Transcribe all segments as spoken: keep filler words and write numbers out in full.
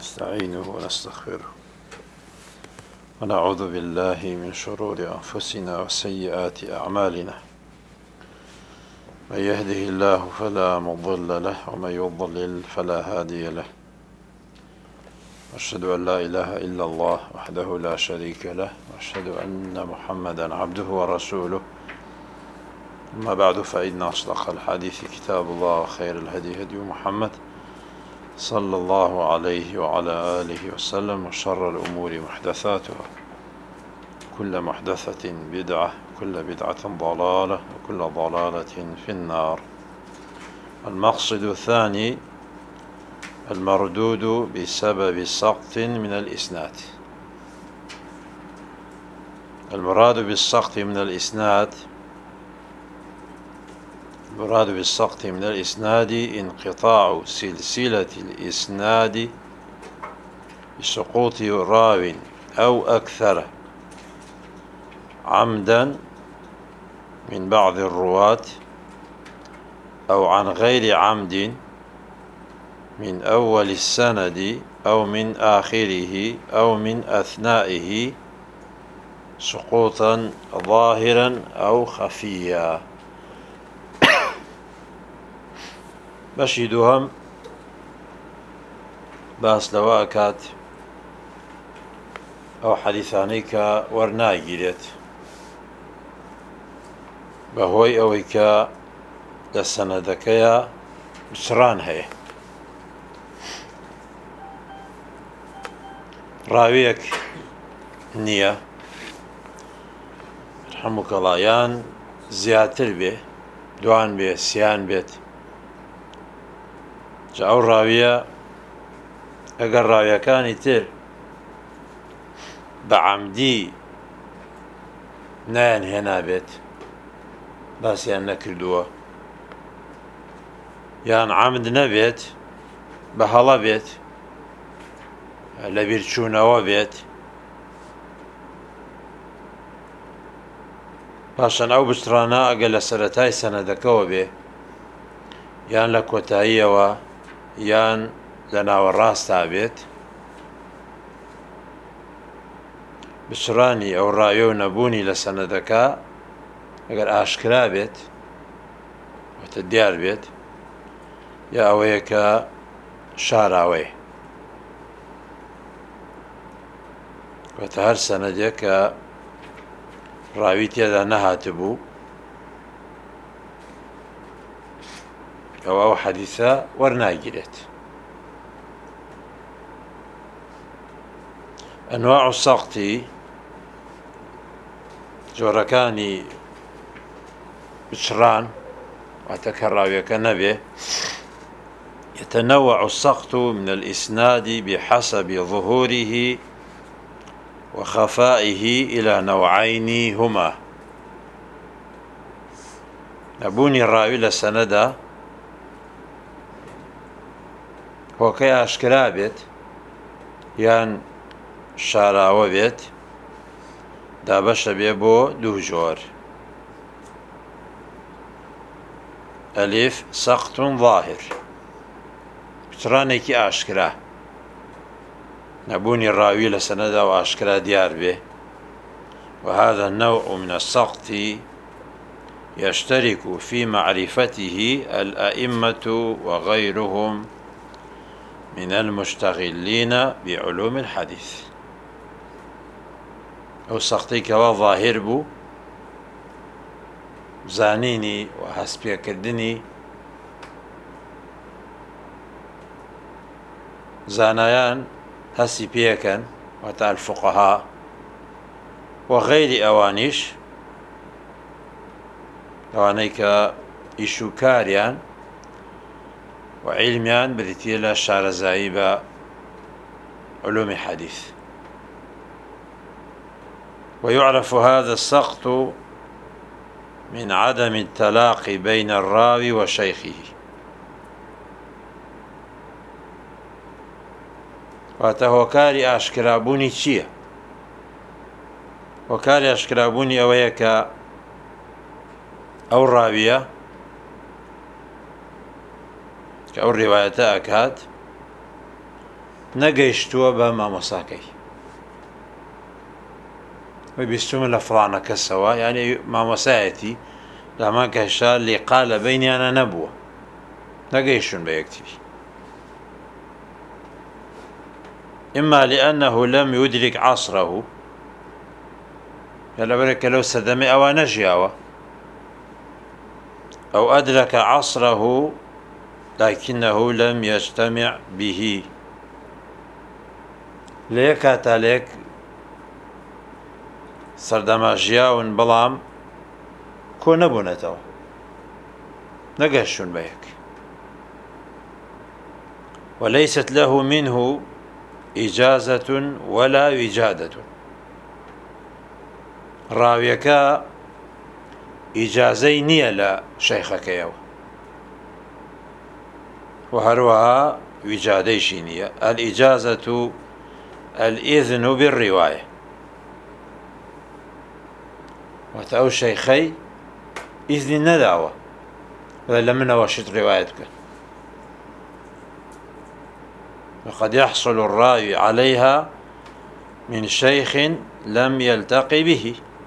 ونستعينه ونستغفره ونعوذ بالله من شرور أنفسنا وسيئات أعمالنا. من يهده الله فلا مضل له ومن يضلل فلا هادي له. أشهد أن لا إله إلا الله وحده لا شريك له وأشهد أن محمدا عبده ورسوله. أما بعد، فإن أصدق الحديث كتاب الله وخير الهدي هدي محمد صلى الله عليه وعلى آله وسلم، وشر الأمور محدثاتها، كل محدثة بدعة، كل بدعة ضلالة، وكل ضلالة في النار. المقصد الثاني المردود بسبب سقط من الإسناد. المراد بالسقط من الإسناد المراد بالسقط من الإسناد انقطاع سلسلة الإسناد بسقوط راو أو أكثر عمدا من بعض الرواة، أو عن غير عمد من أول السند أو من آخره أو من أثنائه، سقوطا ظاهرا أو خفيا. بەشی دووهەم باس لەوە ئەکات ئەو حەدیثانەی کە وەرناگیرێت بەهۆی ئەوەی کە لە سەنەدەکەیە بچڕان هەیە. ڕاویەک نییە، ڕەحموکەڵڵا، یان زیاتر بێ، دوان بێ، سیان بێت. جا ئەو ڕاویە ئەگەر ڕاویەکانی تر بە عەمدی نایان هێنابێت، باسییان نەکردووە، یان عەمد نەبێت، بە هەڵە بێت، لە بیرچوونەوە بێت، پاشان ئەو بچڕانە ئەگەر لە سەرەتای سەنەدەکەوە بێ، یان لە کۆتاییەوە، یان لە ناوەڕاستا بێت، بچڕانی ئەو ڕاویە و نەبوونی لە سەنەدەکە ئەگەر ئاشکرا بێت، واتە دیار بێت، یا ئەوەیە کە شاراوەیە، واتە هەر سەنەدێک کە ڕاوی تێدا نەهاتبوو، ئەو ئەو حەدیثە وەرناگیرێت. ئەنواع سەقتی، جۆرەکانی بچڕان، واتە کە ڕاویەکە نەبێ. يتنوع السقط من الإسناد بحسب ظهوره وخفائه إلى نوعين هما: نبوني الراوي لسندا هۆکەی ئاشکرا بێت، یان شاراوە بێت، دابەشە بێ بۆ دوو جۆر. ئەلیف سەقط ظاهر، بچڕانێکی ئاشکرا، نەبوونی ڕاوی لە سەنەدا و ئاشکرا دیار بێ. وهذا النوع من السقط يشترك في معرفته الأئمة وغيرهم من المشتغلين بعلوم الحديث. ئەو سەقتەی کەوا ظاهر بوو، زانینی و هەستپێکردنی زانایان هەستی پێکەن، واتە الفقهاء، و غەیری ئەوانیش، ئەوانەی کە ئیش و کاریان و عیلمیان بریتیە لە شارەزایی بە علومی حەدیث. ويعرف هذا السقط من عدم التلاقي بين الراوي وشيخه. واتە هۆکاری ئاشکرابوونی چییە؟ هۆکاری ئاشکرابوونی ئەوەیە کە ئەو ڕاویە کە ئەو ڕێوایەتە ئەکات نەگەیشتووە بە مامۆساکەی وەی بیستومە لە فڵانە کەسەوە، یعنی مامۆسایەتی لامان کەشا لێقا لە بەینیانە نەبووە، نەگەیشتون بە یەکتری. إما لأنه لم يدرك عصره، يلا برك لو سدمي أو نجياوة، أو أدرك عصره لكنه لم يجتمع به، ليك تالك سردماجياون بلام كو نبونتو نقشون بيك، وليست له منه إجازة ولا وجادة. راويك إجازي نية لا شيخك يو، وهروها وجادي شينية. الإجازة الإذن بالرواية، وتأو شيخي إذن نداوة ولا من وشط روايتك، وقد يحصل الراوي عليها من شيخ لم يلتقي به.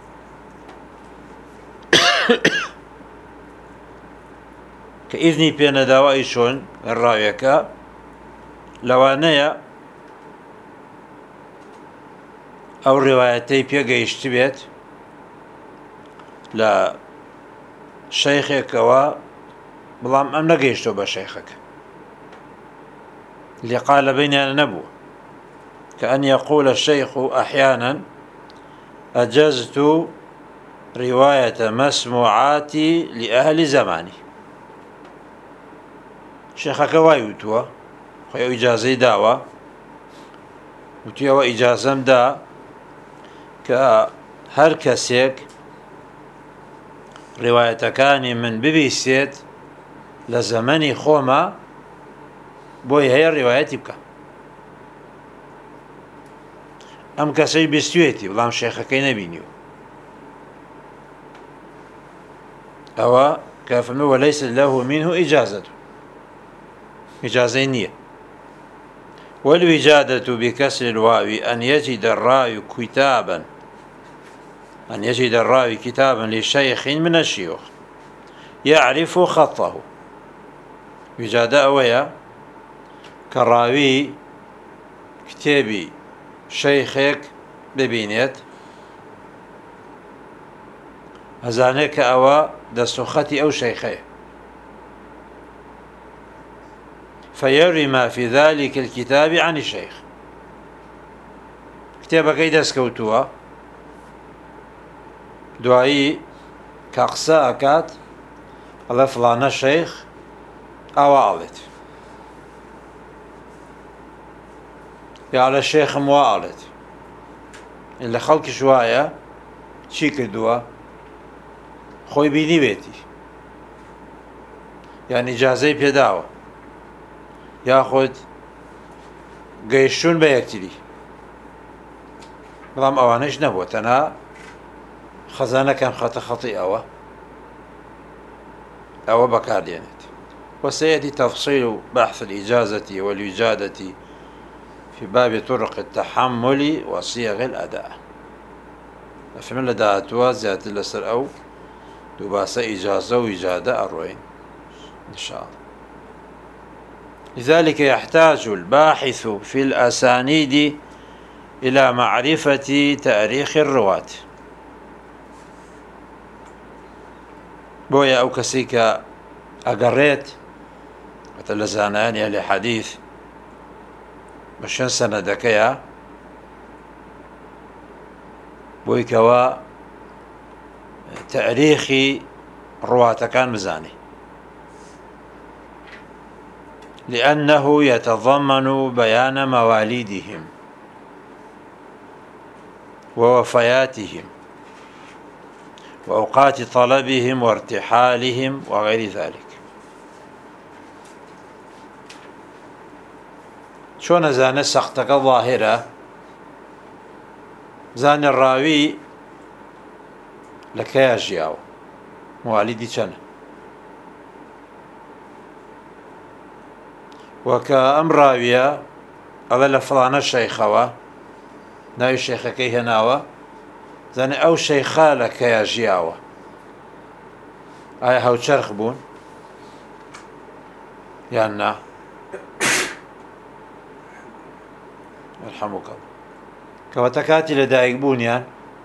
كإذني بين دواء الراويك لوانيا أو روايتي بيجيشت بيت لا شيخك و بلام أم نجيشتو بشيخك اللي قال بيني أنا نبو، كأن يقول الشيخ أحيانا أجزت رواية مسموعاتي لأهل زماني. شيخك وايوتوا خيو إجازي داوا وتيوا إجازم دا كهر كسيك رواية كاني من ببيسيت لزماني خوما بوي هي الرواية بك أم كسي بستويتي والله شيخك نبينيو أو كافمي وليس له منه إجازة إجازينية. والوجادة بكسر الواو أن يجد الراوي كتابا أن يجد الراوي كتابا لشيخ من الشيوخ يعرف خطه. وجادة أويا كراوي كتابي شيخك ببينيت هزانيك أوا دستوختي أو شيخي، فيروي ما في ذلك الكتاب عن الشيخ. كتابك يدس كوتوا دعائي كاقسا أكات الله فلانا الشيخ أو عالت يا على الشيخ موالت اللي خلق شوية شي كدوا خوي بيني بيتي، يعني جازي بيداوة ياخد قيشون بيكتري بلام أوانيش نبوت أنا خزانة كان خطأ خطئ أو أو بكاردينت. وسيأتي تفصيل بحث الإجازة والوجادة في باب طرق التحمل وصيغ الأداء. فمن لداتوا زيادة لسر أو دوباسة إجازة وإجادة أروين إن شاء الله. لذلك يحتاج الباحث في الأسانيد إلى معرفة تاريخ الرواة. بويا أو كسيكا أقريت مثل زاناني لحديث بشن سنة دكيا بويكوا تاريخي رواة كان مزاني، لأنه يتضمن بيان مواليدهم ووفياتهم وأوقات طلبهم وارتحالهم وغير ذلك. شون زان سختك ظاهرة زان الراوي لك يا جياو مواليدي كان وكأم راوية ئەڵە لە فڵانە شەیخەوە ناوی شەیخەکەی هێناوە زانێ ئەو شەیخە لە کەیە ژیاوە ئایا هەوچەرخ بوون یان نا يرحمك کەواتە کاتی لەدایک بوونیان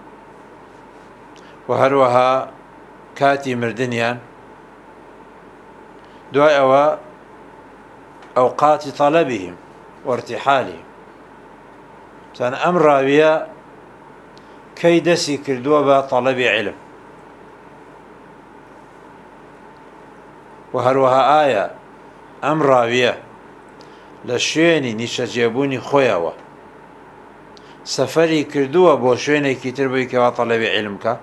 و هەروەها کاتی مردنیان دوای ئەوە ئەوقاتی طەلەبیهم وارتحالهم زانە ئەم ڕاویە کەی دەستی کردووە بە طەلەبی عیلم و هەروەها ئایا ئەم ڕاویە لە شوێنی نیشەجێبوونی خۆیەوە سەفەری کردووە بۆ شوێنێکی تر بووی کەوا طەلەبی عیلم کە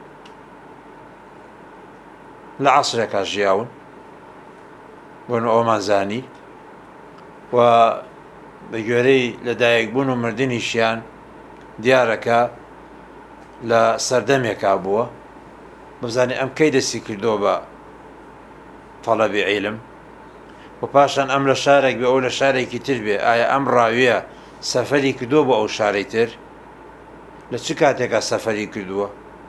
لە عەسرێکا ژیاون بۆن ئەومان زانی و بە گوێرەی لەدایکبوون و مردنیشیان دیارەکە لە سەردەمێکا بووە بزانێ ئەم کەی دەستی کردووە بە طەلەبی عیلم و پاشان ئەم لە شارێک بێ ئەو لە شارێکی تر بێ ئایا ئەم ڕاویە سەفەری کردووە بۆ ئەو شارەی تر لە چ کاتێکا سەفەری کردووە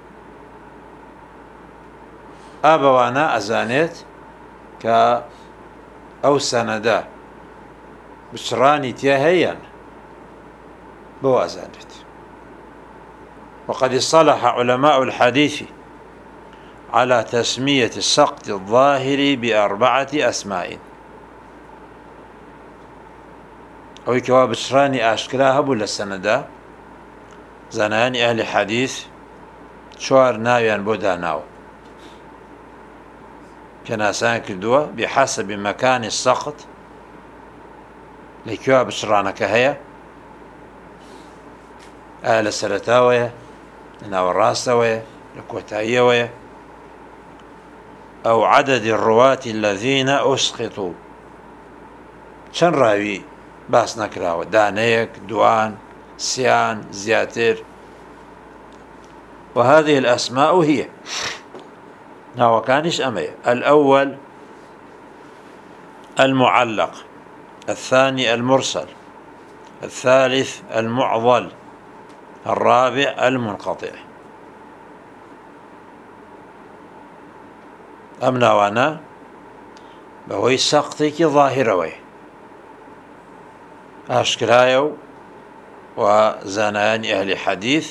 ئا بەوانە ئەزانێت کە ئەو سەنەدە بچڕانی تیا هەیەیان بۆ ئازانێت وقد اصطلح علماء الحديث على تسمية السقط الظاهر بأربعة أسماء ئەوەی کەوا بچڕانی ئاشکرا هەبوو لە سەنەدا زانایانی ئەهلی حەدیث چوار ناویان بۆ داناوە پێناسان کردووە بحسب مكان السقط لەکوێوە بچڕانەکە هەیە ئایا لە سەرەتاوەیە لە ناوەڕاستەوەیە لە کۆتاییەوەیە ئەو عدد الرواة الذين أسقطوا چەند ڕاوی باس نەکراوە دانەیەک دوان سیان زیاتر وهذه الأسماء هي ناوەکانیش ئەمەیە الأول المعلق الثاني المرسل الثالث المعضل الرابع المنقطع ئەم ناوانە بەهۆی سەقتێکی ظاهرەوەی ئاشکرایە و و زانایانی ئەهلی حەدیث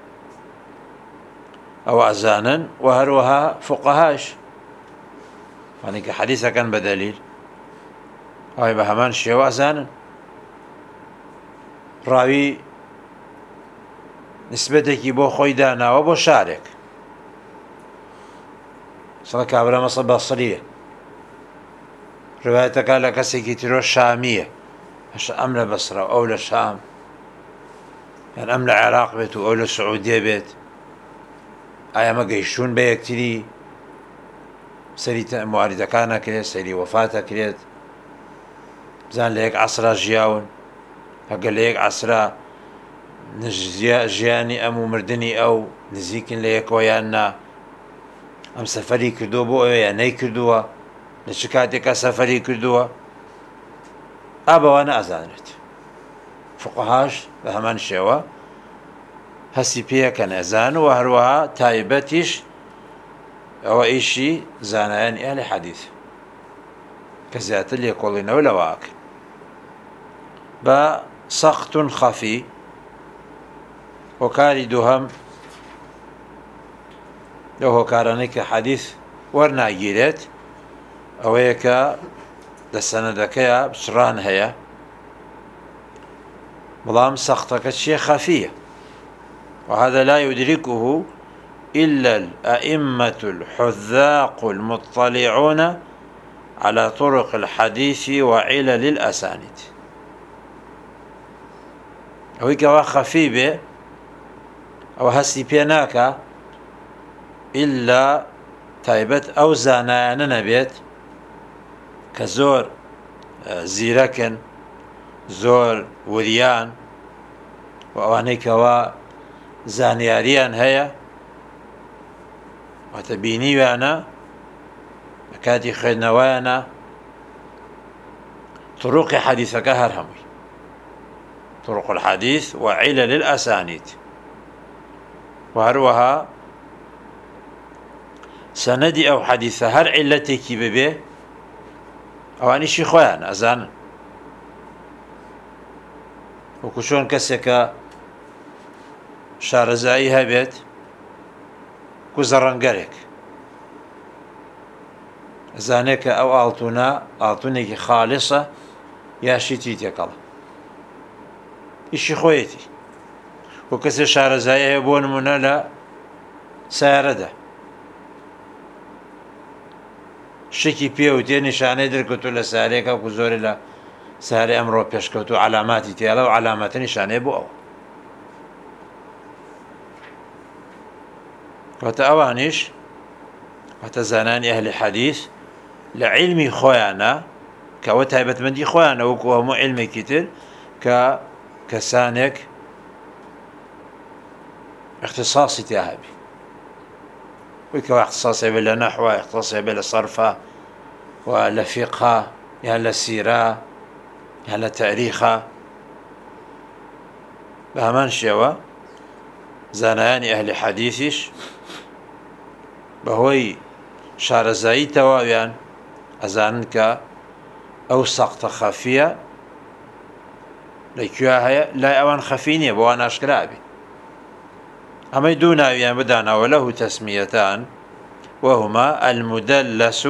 ئەوە ئەزانن و هەروەها فوقەهاش وانێ کە حەدیثەکەن بە دەلیل ئەوەی بە هەمان شێوە ئەزانن ڕاوی نسبەتێکی بۆ خۆی داناوە بۆ شارێک سەڵ کابرا مەسەڵ بەسرییە ڕوایەتەکە لە کەسێکی ترۆ شامیە هەش ئەم لە بەسرە ئەو لە شام یان ئەم لە عێراق بێت و ئەو لە سعودیە بێت ئایا ئەمە گەیشتوون بە یەکتری سەری مواریدەکان نەکرێت سەری وەفات ئەکرێت بزان لە یەک عەسرا ژیاون ئەگەر لە یەک عەسرا ژیانی ئەم و مردنی ئەو نزیکن لە یەکەوە یان نا ئەم سەفەری کردووە بۆ ئەوە یان نەیکردووە لە چ کاتێکە سەفەری کردووە ئا بەوانە ئەزانێت فوقەهاش بە هەمان شێوە هەستی پێیەکەن ئەزان و هەروەها تایبەتیش ئەوە ئیشی زانایانی ئەهلی حەدیث کە زیاتر لێکۆڵینەوە لەواکە بە سەختون خەفی هۆکاری دووهەم لەو هۆکارانەی کە حەدیث وەرناگیرێت ئەوەیە کە لە سەنەدەکەیە بچڕان هەیە بەڵام سەختەکە چیە خەفیە وهذا لا يدركه إلا الأئمة الحذاق المطلعون على طرق الحديث وعلل الأسانيد ئەوەی کەوا خەفی بێ ئەوە هەستی پێ ناکە ئیلا تایبەت ئەو زانایانە نەبێت کە زۆر زیرەکن زۆر وریان و ئەوانەی کەوا زانیاریان هەیە واتە بینیویانە لە کاتی خوێندنەوەیانە طروقی حەدیثەکە هەر هەمووی طرق الحديث وعلل الأسانيد. وهروها سندي أو حديث هر علتك ببه أو أنيشي خوان أزان وكشون كسك شارزائي هبت كوزرنگرك زانك أو ألتونا ألتونك خالصة يا شتيتك الله إشي خويتي وكسر شارزائي هبون من لا سيارده شکی پیوتی نشانه درکتو لساره که کزوری ل ساره امرو پیش کتو علاماتی تیالا و علامات نشانه بو او وتا اوانش وتا زنان اهل حديث لعلمي خويانا كوتايبت مندي خويانا وكو مو علمي كتير ك كسانك اختصاصي تاهبي ويكوا اختصاصي بلا نحو اختصاصي بلا صرفة ولا فقه يا سيرة يا تاريخ بهمان شوا زانيان أهل حديثش بهوي شارزاي تواويان أزانك أو سقط خفية لكياها لا أوان خفيني بوان أشكرابي أما يدون أبيان بدانا وله تسميتان وهما المدلس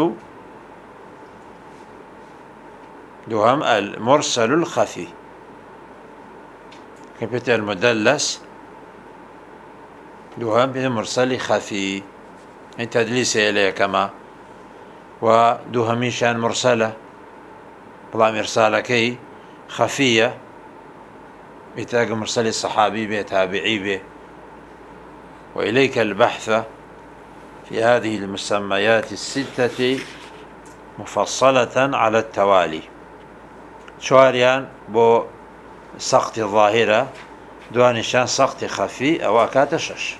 دوهم المرسل الخفي. كيف المدلس دوهم المرسل خفي تدليس إليه كما ودوهم شان مرسلة بلا مرسالة كي خفية بتاج مرسل الصحابي به تابعي به. وإليك البحث في هذه المسميات الستة مفصلة على التوالي. شواريان بو سقط الظاهرة دوانشان سقط خفي أو أكات شش.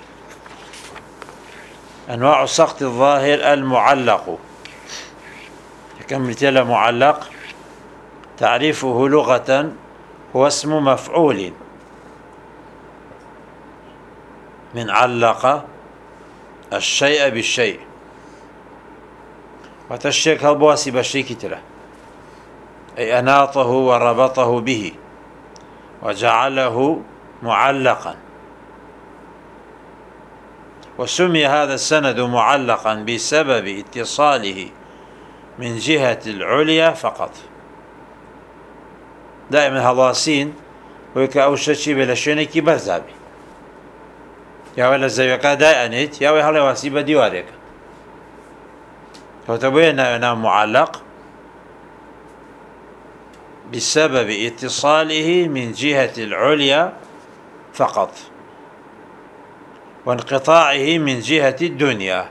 أنواع سقط الظاهر المعلق كم تلا معلق تعريفه لغة هو اسم مفعول من علق الشيء بالشيء وتشيك هالبواسي بشي كتله أي أناطه وربطه به وجعله معلقا. وسمي هذا السند معلقا بسبب اتصاله من جهة العليا فقط. دائما هلاسين ويكا أوشتشي بلشينيكي برزابي يا ولا زيوكا دائنت يا ولا هلا واسيبة ديوارك فتبين أنه معلق بسبب اتصاله من جهة العليا فقط وانقطاعه من جهة الدنيا.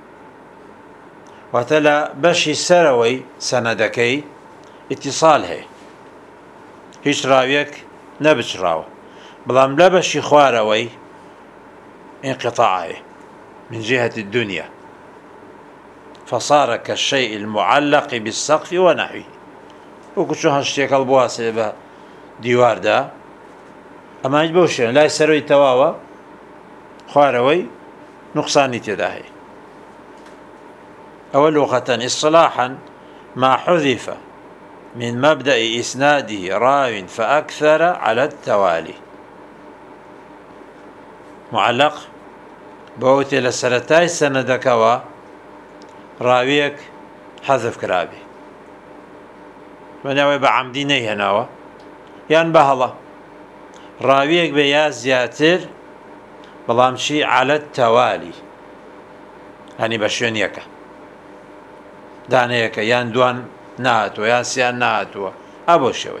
وتلا بشي سروي سندكي اتصاله هيش راويك نبش راو بلام لبشي خواروي انقطاعه من جهة الدنيا فصار كالشيء المعلق بالسقف ونحوه. وكشو هالشيك البواسي به ديوار دا أما يجبوشين لا يسروي تواوا خواروي نقصاني تداهي. أول لغة اصطلاحا ما حذف من مبدأ إسناده راو فأكثر على التوالي. معلق بوتي لسرتاي سندكوا راويك حذف كرابي وناوي بعمدي نيهناوا يان بهلا راويك بيا زياتر بلامشي على التوالي يعني بشون يكا دانيكا يان دوان ناتو يان سيان ناتو أبو شوي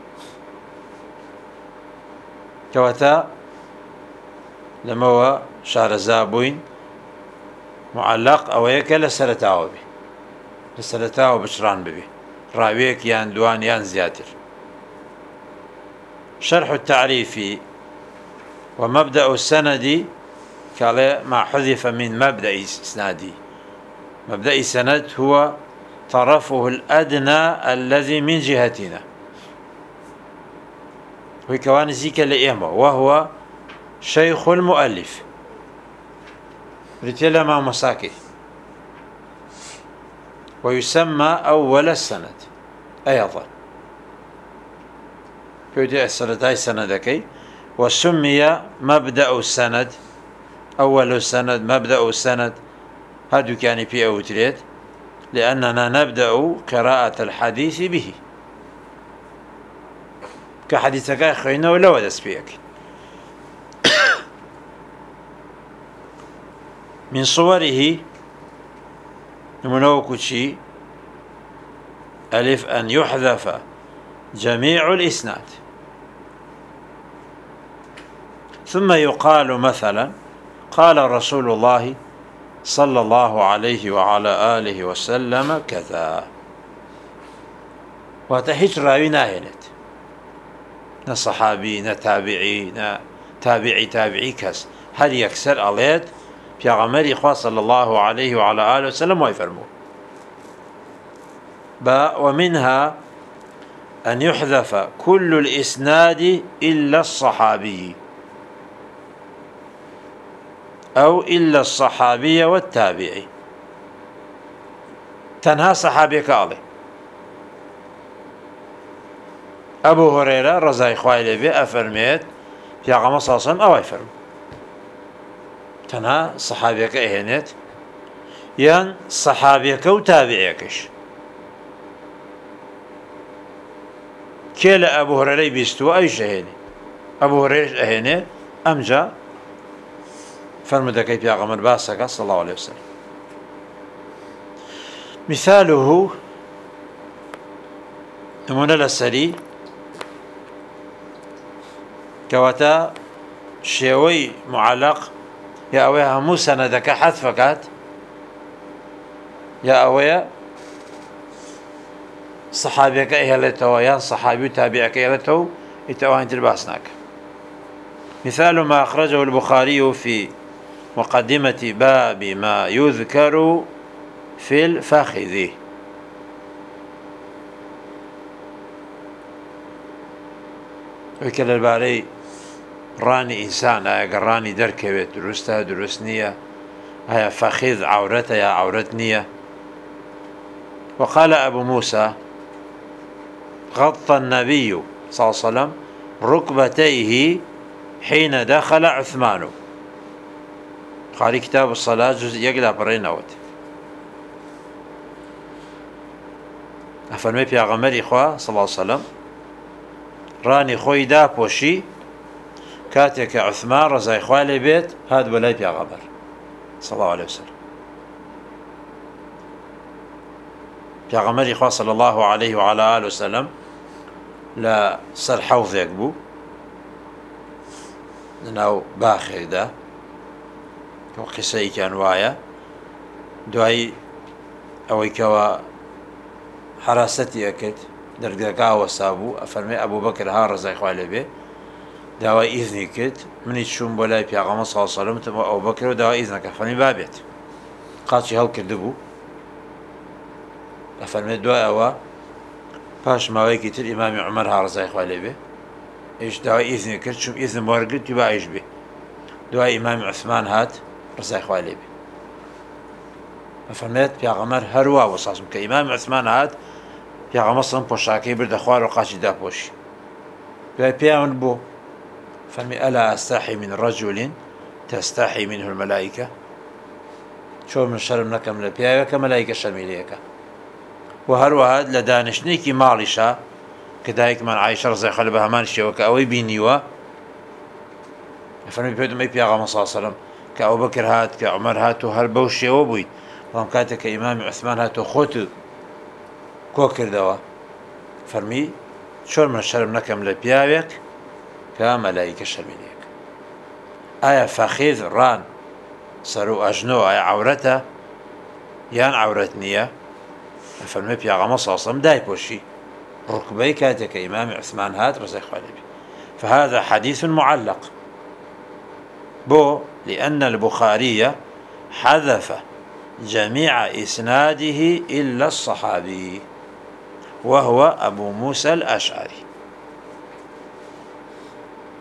كواتا لما هو شارزابوين معلق أو يكا لسرتاو بي لسرتاو بشران ببي راويك يان دوان يان زياتر. شرح التعريف ومبدأ السند قال ما حذف من مبدأ إسنادي. مبدأ السند هو طرفه الأدنى الذي من جهتنا هو كوان زيك لإيما وهو شيخ المؤلف رتيلا ما مساكي ويسمى أول السند أيضا كودي السنداي سندكي وسمي مبدأ السند أول السند مبدأ السند هذا كان في أوتريت لأننا نبدأ قراءة الحديث به كحديثك خينا ولا ودس فيك من صوره منوكشي ألف أن يحذف جميع الإسناد ثم يقال مثلا قال رسول الله صلى الله عليه وعلى آله وسلم كذا وتحيج راوي ناهنت نا صحابي نا تابعي نا تابعي تابعي كس هل يكسر أليت في غمر إخوة صلى الله عليه وعلى آله وسلم ويفرموا باء ومنها أن يحذف كل الإسناد إلا الصحابي أو إلا الصحابي والتابعي تنها صحابي كالي أبو هريرة رضي الله عنه أفرميت في غمر صلى الله عليه وسلم أو يفرم تنها صحابيك إهنت يان صحابيك وتابعيكش كيلا أبو هريرة بيستوى أي شهيني أبو هريرة أهني أمجا فرمدك في غمر باسك صلى الله عليه وسلم مثاله نمونا للسري كواتا شيوي معلق يا أويا همو سندك حذفكات يا أويا صحابيك إهلته يا صحابي تابعك إهلته إتوان تلباسناك مثال ما أخرجه البخاري في مقدمة باب ما يذكر في الفخذ وكل الباري راني إنسان أي راني دركبت درستها درسنية هيا فخذ عورتها يا عورتنية وقال أبو موسى غطى النبي صلى الله عليه وسلم ركبتيه حين دخل عثمان قال كتاب الصلاة جزء يقلع برينوت أفرمي في غمر إخوة صلى الله عليه وسلم راني خوي دا بوشي كاتك عثمان رضي الله عنه بيت هاد ولاي في غمر صلى الله عليه وسلم في غمر إخوة صلى الله عليه وعلى آله وسلم لا سر حوض يقبو لناو باخر دا وقصي كان وايا دعي أوي كوا حراستي أكد درقاقا وسابو أفرمي أبو بكر ها رضي الله عنه بيه داوای ئیزنی کرد منی چوون بۆ لای پیاغەمبەر صلی الله علیه و سلم ئەو بەکر و داوای ئیزنەکە فەرمی بابێت قاچی هەڵکردبوو ئەفەرمێت دوای ئەوە پاش ماوەیەکی تر ئیمامی عومەر ها ڕزای خوا لێ بێ ئیش داوای ئیزنی کرد چوون ئیزنم وەرگرت با ئیش بێ دوای ئیمامی عوسمان هات ڕزای خوا لێ بێ ئەفەرمێت پیاغەمبەر هەروە وەساسم کە ئیمامی عوسمان هات پیاغەمبەر سەڵم پۆشاکەی بردە خوار و قاچی داپۆشی دوای پێیان بوو فرمي ألا أستحي من رجل تستحي منه الملائكة شو من شرم نكم لبياك ملائكة شرميليك وهروها لدانشنيكي مالشا كذلك من عائشة رضي الله عنها مانشي وكأوي بينيوا فرمي بيدو مي بياغا صلى الله عليه وسلم كأبو بكر هات كعمر هات وهربوشي وبوي وهم كاتك إمام عثمان هات وخوت كوكر دوا فرمي شو من شرم نكم لبياك كملائكة شرميليك آية فخذ ران سرو أجنو آية عورته يان عورتنية فرمي بياغا صلى الله عليه وسلم داي بوشي ركبي كاتك إمام عثمان هات رزق خالبي فهذا حديث معلق بو لأن البخاري حذف جميع إسناده إلا الصحابي وهو أبو موسى الأشعري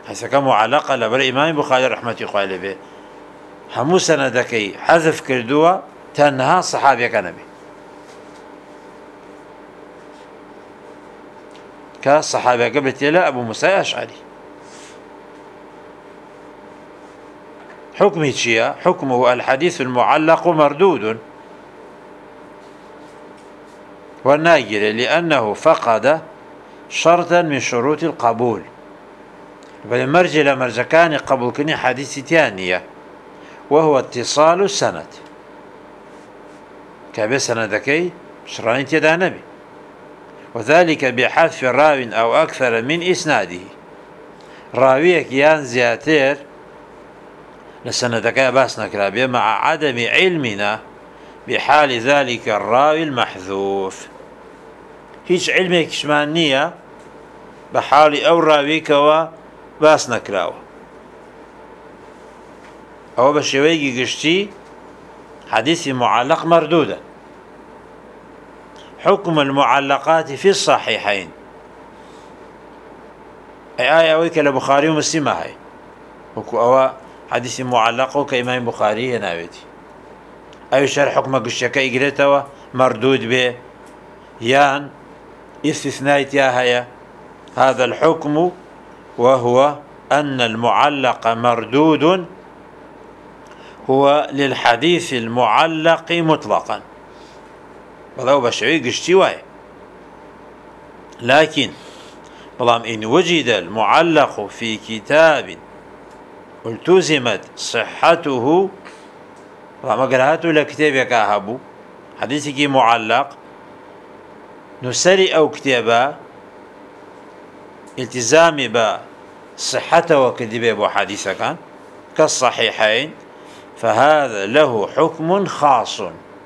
حيث كان معلقة لبر إمام بخاري رحمة الله به همو سندكي حذف كردوه تنها صحابي كنبي كالصحابة قبل تلا أبو موسى الأشعري حكمه شيء حكمه الحديث المعلق مردود والناجل لأنه فقد شرطا من شروط القبول بل مرجل مرجكان قبول كني حديث تانية وهو اتصال السند كابي سندكي شرعين تيدا نبي وذلك بحذف راو أو أكثر من إسناده راويك يان زياتير لسندكي باس نكرابي مع عدم علمنا بحال ذلك الراوي المحذوف هيج علمك شمانية بحال أو راويك باس نكراوه أو بشويقي قشتي حديث معلق مردودا حكم المعلقات في الصحيحين أي آية أويك لبخاري ومسلمة هاي وكو أوا حديث معلق كإمام بخاري هناويتي أي شرح حكم قشتك إقريتوا مردود به يان استثناء يا هذا الحكم وهو أن المعلق مردود هو للحديث المعلق مطلقا وذو بشعي قشتي واي لكن بلام إن وجد المعلق في كتاب التزمت صحته بلام قرأته لكتابك أهبو حديثك معلق نسري أو كتابا التزامي بصحته وكذبه بحديثة كان كالصحيحين فهذا له حكم خاص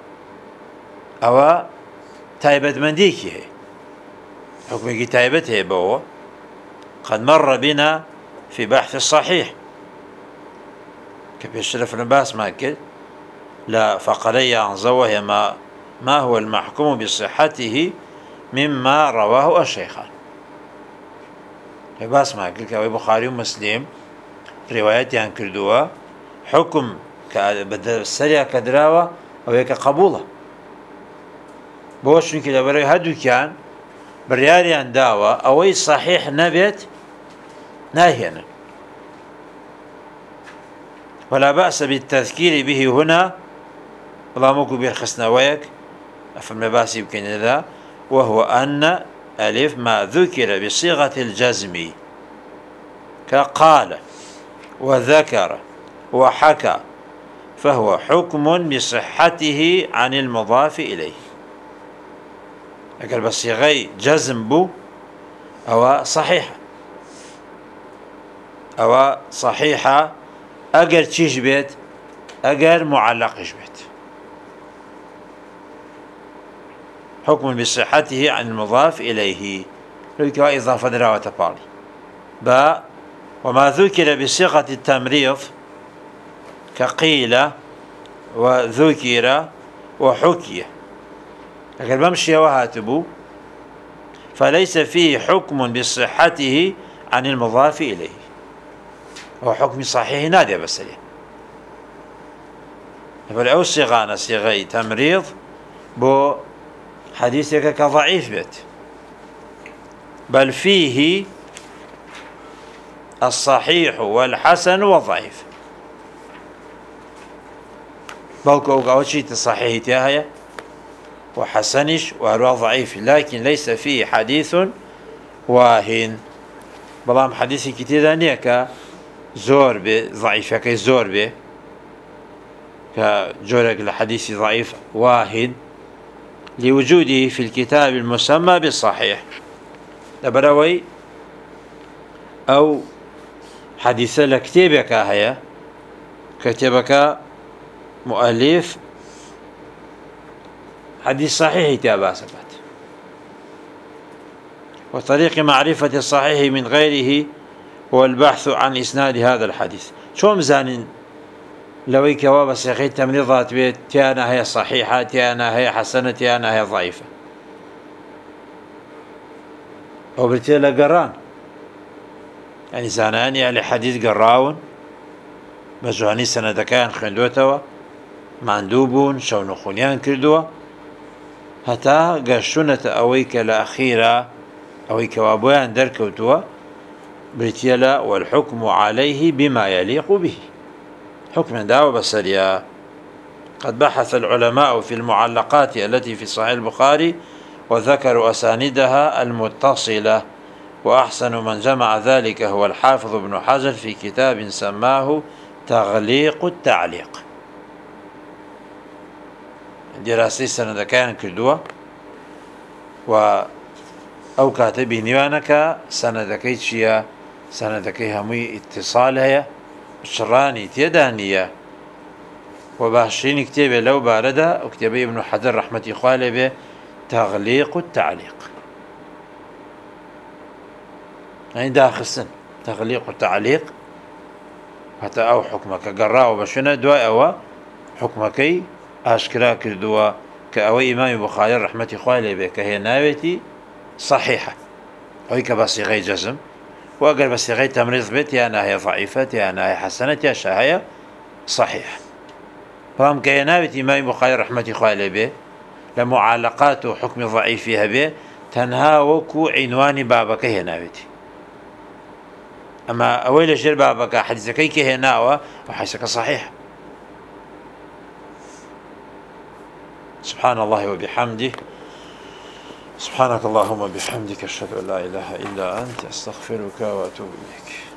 أو تايبة منديكي هي حكمك تايبته بو قد مر بنا في بحث الصحيح كيف يشرف النباس ما كد لا فقرية عن زوه ما, ما هو المحكوم بصحته مما رواه الشيخان بس ما كل كوي بخاري ومسلم روايات عن كردوه حكم كبدل سريع كدراوة أو هيك قبوله بوش كده بري هدو كان برياري عن داوة أو صحيح نبت ناهينا ولا بأس بالتذكير به هنا والله موكو بيرخصنا ويك أفهم باسي يمكن ذا وهو أن ألف ما ذكر بصيغة الجزم كقال وذكر وحكى فهو حكم بصحته عن المضاف إليه أقل بصيغي جزم بو أو صحيحة أو صحيحة أقل تشيش بيت أقل معلقش بيت حكم بصحته عن المضاف إليه لو إضافة دراوة بالي باء وما ذكر بصيغة التمريض كقيل وذكر وحكي لكن بمشي وهاتبو فليس فيه حكم بصحته عن المضاف إليه هو حكم صحيح نادي بس ليه فالأو صيغان صيغي تمريض بو حديثك كضعيف بيت بل فيه الصحيح والحسن والضعيف بلكو أو شيء الصحيح تاهي وحسنش وهو ضعيف لكن ليس فيه حديث واهن بلام حديث كتير نيكا زور به ضعيف كي زور به كجورك الحديث ضعيف واهن لوجوده في الكتاب المسمى بالصحيح لبروي أو حديث لكتابك هيا كتبك مؤلف حديث صحيح تابع سبت وطريق معرفة الصحيح من غيره هو البحث عن إسناد هذا الحديث شو مزانين لوي كواب سيخي تمريضات بيت تيانا هي صحيحة تيانا هي حسنة تيانا هي ضعيفة أو بتيلا قران يعني زانانی ئەهلی حەدیث گەڕاون بە جوانی سەنەدەکەیان خوێندوێتەوە، ماندوو بوون، شەونەخوونیان کردووە، هەتا گەشتونەتە ئەوەی کە لە ئەخیرا ئەوەی کەوا بۆیان دەرکەوتووە بریتیە لە والحكم عليه بما يليق به، حكم داوە بەسەریا. قد بحث العلماء في المعلقات التي في صحيح البخاري وذكروا أسانيدها المتصلة، وأحسن من جمع ذلك هو الحافظ ابن حجر في كتاب سماه تغليق التعليق. دراسي سندەکەیان کردووە و ئەو کاتە بینیوانەکە سەنەدەکەی چییە؟ سەنەدەکەی هەمووی ئیتصال هەیە، شڕانی تێدا نییە، و باشترینی کتێبێ لەو بارەدا ئەو کتێبەی ابن حەجەر ڕەحمەتی خوا لێبێ تەغلیق التعلیق، یعنی داخستن تەغلیق التعلیق، هەتا ئەو حکمەکە گەڕاوە بە شوێنە، دوای ئەوە حکمەکەی ئاشکرا کردووە کە ئەوەی ئیمامی بوخاری ڕەحمەتی خوا لێبێ کە هێناوێتی صحیحە، ئەوەی کە بە سیغەی جەزم، و ئەگەر بە سیغەی تەمریض بێت یان هەیە ضعیفەت یان هەیە حەسەنەت یا هەیە صحیح. بەڵام کە هێناوێتی ئیمامی بوخاری ڕەحمەتی خوا لێبێ لە معالقات و حکمی ضعیفی هەبێ تەنها وەکو عینوانی بابەکە هێناوێتی، ئەما ئەوەی لە ژێر بابەکە حەدیثەکەی کە هێناوە ئەو حەدیثەکە صحیح. سبحان الله وبحمده، سبحانك اللهم وبحمدك، أشهد أن لا إله إلا أنت، أستغفرك وأتوب إليك.